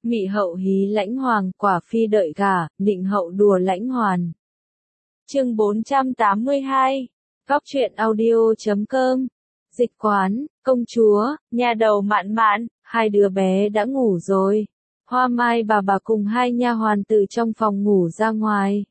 Mị hậu hí lãnh hoàng, quả phi đợi gả, nịnh hậu đùa lãnh hoàn. Chương 482. Góc truyện audio.com. Dịch quán, công chúa, nhà đầu Mạn Mạn, hai đứa bé đã ngủ rồi. Hoa Mai bà cùng hai nha hoàn từ trong phòng ngủ ra ngoài.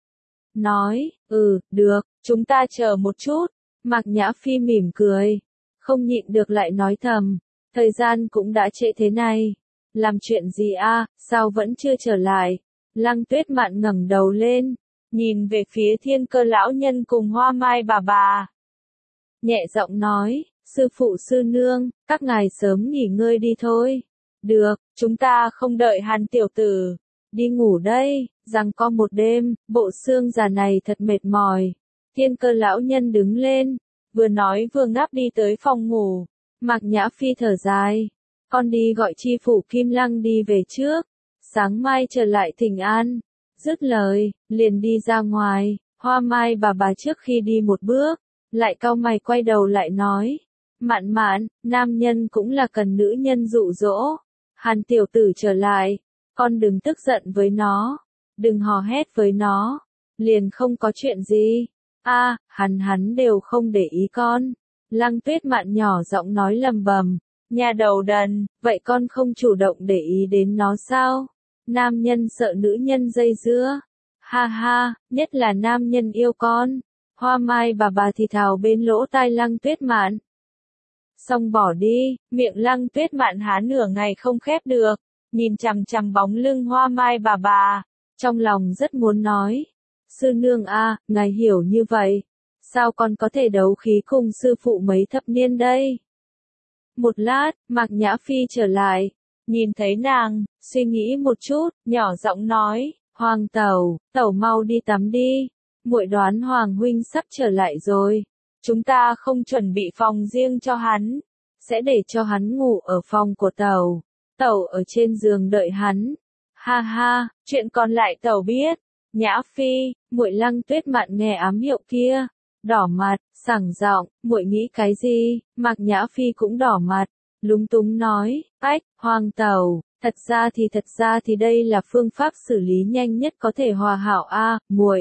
Nói, được, chúng ta chờ một chút. Mạc Nhã Phi mỉm cười. Không nhịn được lại nói thầm. Thời gian cũng đã trễ thế này. Làm chuyện gì a? Sao vẫn chưa trở lại? Lăng Tuyết Mạn ngẩng đầu lên, nhìn về phía Thiên Cơ lão nhân cùng Hoa Mai bà. Nhẹ giọng nói, sư phụ sư nương, các ngài sớm nghỉ ngơi đi thôi. Được, chúng ta không đợi Hàn tiểu tử. Đi ngủ đây, giằng co một đêm, bộ xương già này thật mệt mỏi. Thiên Cơ lão nhân đứng lên, vừa nói vừa ngáp đi tới phòng ngủ. Mạc Nhã Phi thở dài. Con đi gọi chi phủ Kim Lăng đi về trước. Sáng mai trở lại thỉnh an. Dứt lời, liền đi ra ngoài. Hoa Mai bà trước khi đi một bước, lại cau mày quay đầu lại nói. Mạn Mạn, nam nhân cũng là cần nữ nhân dụ dỗ. Hàn tiểu tử trở lại, con đừng tức giận với nó. Đừng hò hét với nó. Liền không có chuyện gì. Hắn đều không để ý con. Lăng Tuyết Mạn nhỏ giọng nói lầm bầm. Nhà đầu đần, vậy con không chủ động để ý đến nó sao? Nam nhân sợ nữ nhân dây dưa. Ha ha, nhất là nam nhân yêu con. Hoa Mai bà thì thào bên lỗ tai Lăng Tuyết Mạn. Xong bỏ đi, miệng Lăng Tuyết Mạn há nửa ngày không khép được, nhìn chằm chằm bóng lưng Hoa Mai bà. Trong lòng rất muốn nói. Sư nương ngài hiểu như vậy. Sao con có thể đấu khí cùng sư phụ mấy thập niên đây? Một lát, Mạc Nhã Phi trở lại, nhìn thấy nàng, suy nghĩ một chút, nhỏ giọng nói, Hoàng tẩu mau đi tắm đi, muội đoán Hoàng huynh sắp trở lại rồi, chúng ta không chuẩn bị phòng riêng cho hắn, sẽ để cho hắn ngủ ở phòng của tẩu ở trên giường đợi hắn. Ha ha, chuyện còn lại tẩu biết. Nhã Phi, muội. Lăng Tuyết Mạn nghe ám hiệu kia, đỏ mặt, sảng giọng, muội nghĩ cái gì? Mạc Nhã Phi cũng đỏ mặt, lúng túng nói, Hoàng tẩu, thật ra thì đây là phương pháp xử lý nhanh nhất có thể hòa hảo muội.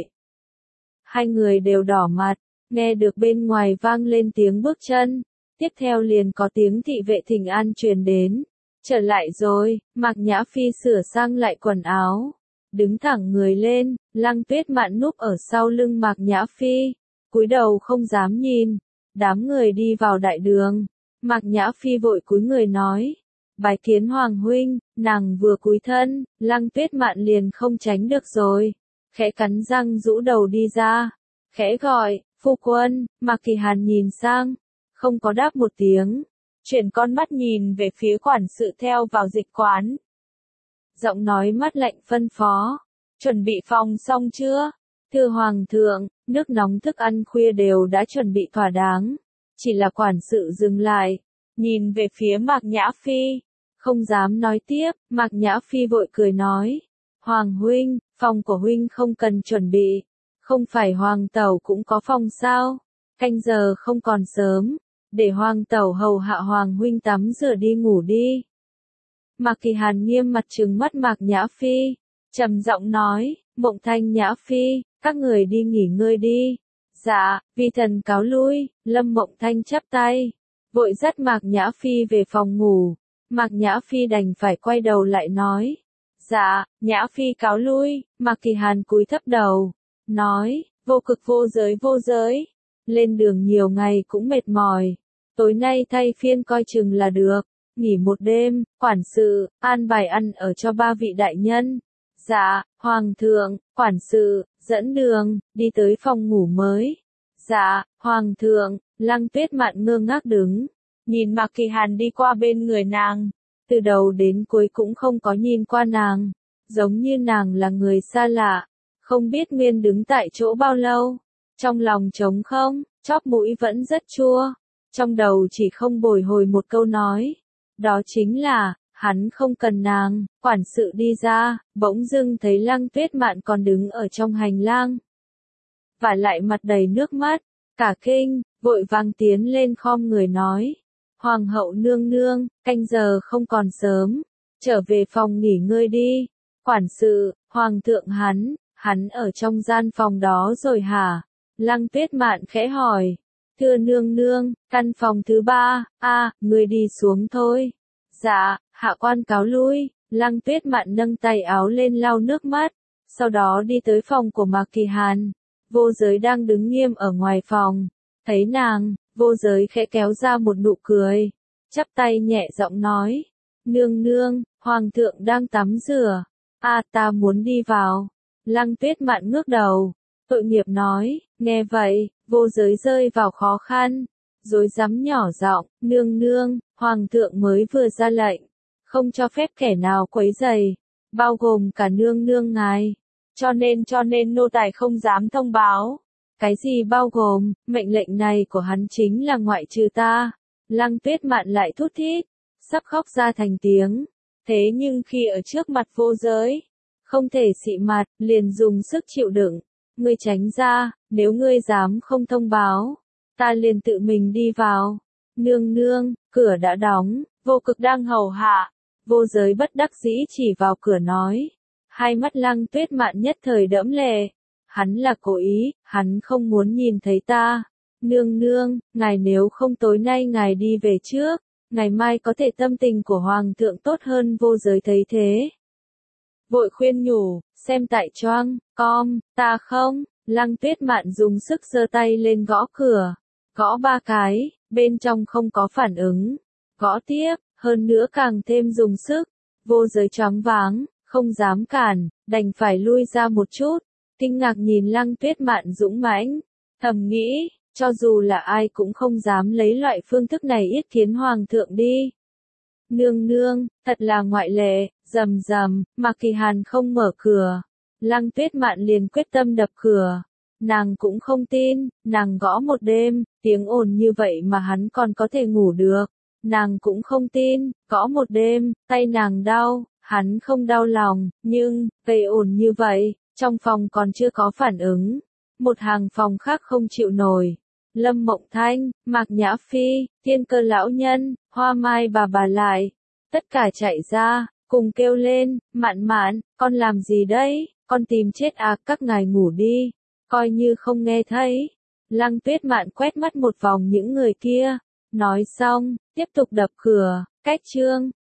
Hai người đều đỏ mặt, nghe được bên ngoài vang lên tiếng bước chân, tiếp theo liền có tiếng thị vệ thỉnh an truyền đến. Trở lại rồi, Mạc Nhã Phi sửa sang lại quần áo, đứng thẳng người lên, Lăng Tuyết Mạn núp ở sau lưng Mạc Nhã Phi, cúi đầu không dám nhìn. Đám người đi vào đại đường, Mạc Nhã Phi vội cúi người nói, bái kiến Hoàng huynh. Nàng vừa cúi thân, Lăng Tuyết Mạn liền không tránh được rồi, khẽ cắn răng rũ đầu đi ra, khẽ gọi, phu quân. Mạc Kỳ Hàn nhìn sang, không có đáp một tiếng, chuyển con mắt nhìn về phía quản sự theo vào dịch quán. Giọng nói mát lạnh phân phó, chuẩn bị phòng xong chưa? Thưa Hoàng thượng, nước nóng thức ăn khuya đều đã chuẩn bị thỏa đáng. Chỉ là quản sự dừng lại, nhìn về phía Mạc Nhã Phi, không dám nói tiếp. Mạc Nhã Phi vội cười nói, Hoàng huynh, phòng của huynh không cần chuẩn bị. Không phải Hoàng tẩu cũng có phòng sao? Canh giờ không còn sớm, để Hoàng tẩu hầu hạ Hoàng huynh tắm rửa đi ngủ đi. Mạc Kỳ Hàn nghiêm mặt trừng mắt Mạc Nhã Phi, trầm giọng nói, Mộng Thanh Nhã Phi, các người đi nghỉ ngơi đi. Dạ, vi thần cáo lui. Lâm Mộng Thanh chắp tay, vội dắt Mạc Nhã Phi về phòng ngủ. Mạc Nhã Phi đành phải quay đầu lại nói, dạ, Nhã Phi cáo lui. Mạc Kỳ Hàn cúi thấp đầu, nói, vô cực vô giới. Lên đường nhiều ngày cũng mệt mỏi, tối nay thay phiên coi chừng là được. Nghỉ một đêm, quản sự, an bài ăn ở cho ba vị đại nhân. Dạ, Hoàng thượng. Quản sự, dẫn đường, đi tới phòng ngủ mới. Dạ, Hoàng thượng. Lăng Tuyết Mạn ngơ ngác đứng, nhìn Mạc Kỳ Hàn đi qua bên người nàng, từ đầu đến cuối cũng không có nhìn qua nàng, giống như nàng là người xa lạ, không biết nguyên đứng tại chỗ bao lâu, trong lòng trống không, chóp mũi vẫn rất chua, trong đầu chỉ không bồi hồi một câu nói, đó chính là, hắn không cần nàng. Quản sự đi ra, bỗng dưng thấy Lăng Tuyết Mạn còn đứng ở trong hành lang, và lại mặt đầy nước mắt, cả kinh, vội vàng tiến lên khom người nói, Hoàng hậu nương nương, canh giờ không còn sớm, trở về phòng nghỉ ngơi đi. Quản sự, hoàng thượng hắn ở trong gian phòng đó rồi hả? Lăng Tuyết Mạn khẽ hỏi. Thưa nương nương, căn phòng thứ 3, ngươi đi xuống thôi. Dạ, hạ quan cáo lui. Lăng Tuyết Mạn nâng tay áo lên lau nước mắt, sau đó đi tới phòng của Mạc Kỳ Hàn. Vô Giới đang đứng nghiêm ở ngoài phòng, thấy nàng, Vô Giới khẽ kéo ra một nụ cười, chắp tay nhẹ giọng nói, nương nương, hoàng thượng đang tắm rửa, ta muốn đi vào. Lăng Tuyết Mạn ngước đầu, tội nghiệp nói, nghe vậy, Vô Giới rơi vào khó khăn, rối rắm nhỏ giọng, nương nương, hoàng thượng mới vừa ra lệnh, không cho phép kẻ nào quấy rầy, bao gồm cả nương nương ngài. Cho nên nô tài không dám thông báo. Cái gì bao gồm, mệnh lệnh này của hắn chính là ngoại trừ ta. Lăng Tuyết Mạn lại thút thít, sắp khóc ra thành tiếng. Thế nhưng khi ở trước mặt Vô Giới, không thể xị mặt, liền dùng sức chịu đựng. Ngươi tránh ra, nếu ngươi dám không thông báo, ta liền tự mình đi vào. Nương nương, cửa đã đóng, Vô Cực đang hầu hạ. Vô Giới bất đắc dĩ chỉ vào cửa nói. Hai mắt Lăng Tuyết Mạn nhất thời đẫm lệ. Hắn là cố ý, hắn không muốn nhìn thấy ta. Nương nương, ngài nếu không tối nay ngài đi về trước, ngày mai có thể tâm tình của hoàng thượng tốt hơn. Vô Giới thấy thế, vội khuyên nhủ, xem tại choang, ta không. Lăng Tuyết Mạn dùng sức giơ tay lên gõ cửa, gõ 3 cái, bên trong không có phản ứng, gõ tiếp, hơn nữa càng thêm dùng sức. Vô Giới choáng váng, không dám cản, đành phải lui ra một chút, kinh ngạc nhìn Lăng Tuyết Mạn dũng mãnh, thầm nghĩ, cho dù là ai cũng không dám lấy loại phương thức này yết kiến hoàng thượng đi. Nương nương, thật là ngoại lệ. Rầm rầm, Mạc Kỳ Hàn không mở cửa, Lăng Tuyết Mạn liền quyết tâm đập cửa. Nàng cũng không tin, nàng gõ một đêm, tiếng ồn như vậy mà hắn còn có thể ngủ được. Nàng cũng không tin, gõ một đêm, tay nàng đau, hắn không đau lòng, nhưng, gây ồn như vậy, trong phòng còn chưa có phản ứng. Một hàng phòng khác không chịu nổi. Lâm Mộng Thanh, Mạc Nhã Phi, Thiên Cơ lão nhân, Hoa Mai bà lại, tất cả chạy ra, cùng kêu lên, Mạn Mạn, con làm gì đấy, con tìm chết à, các ngài ngủ đi, coi như không nghe thấy. Lăng Tuyết Mạn quét mắt một vòng những người kia, nói xong, tiếp tục đập cửa, cách chương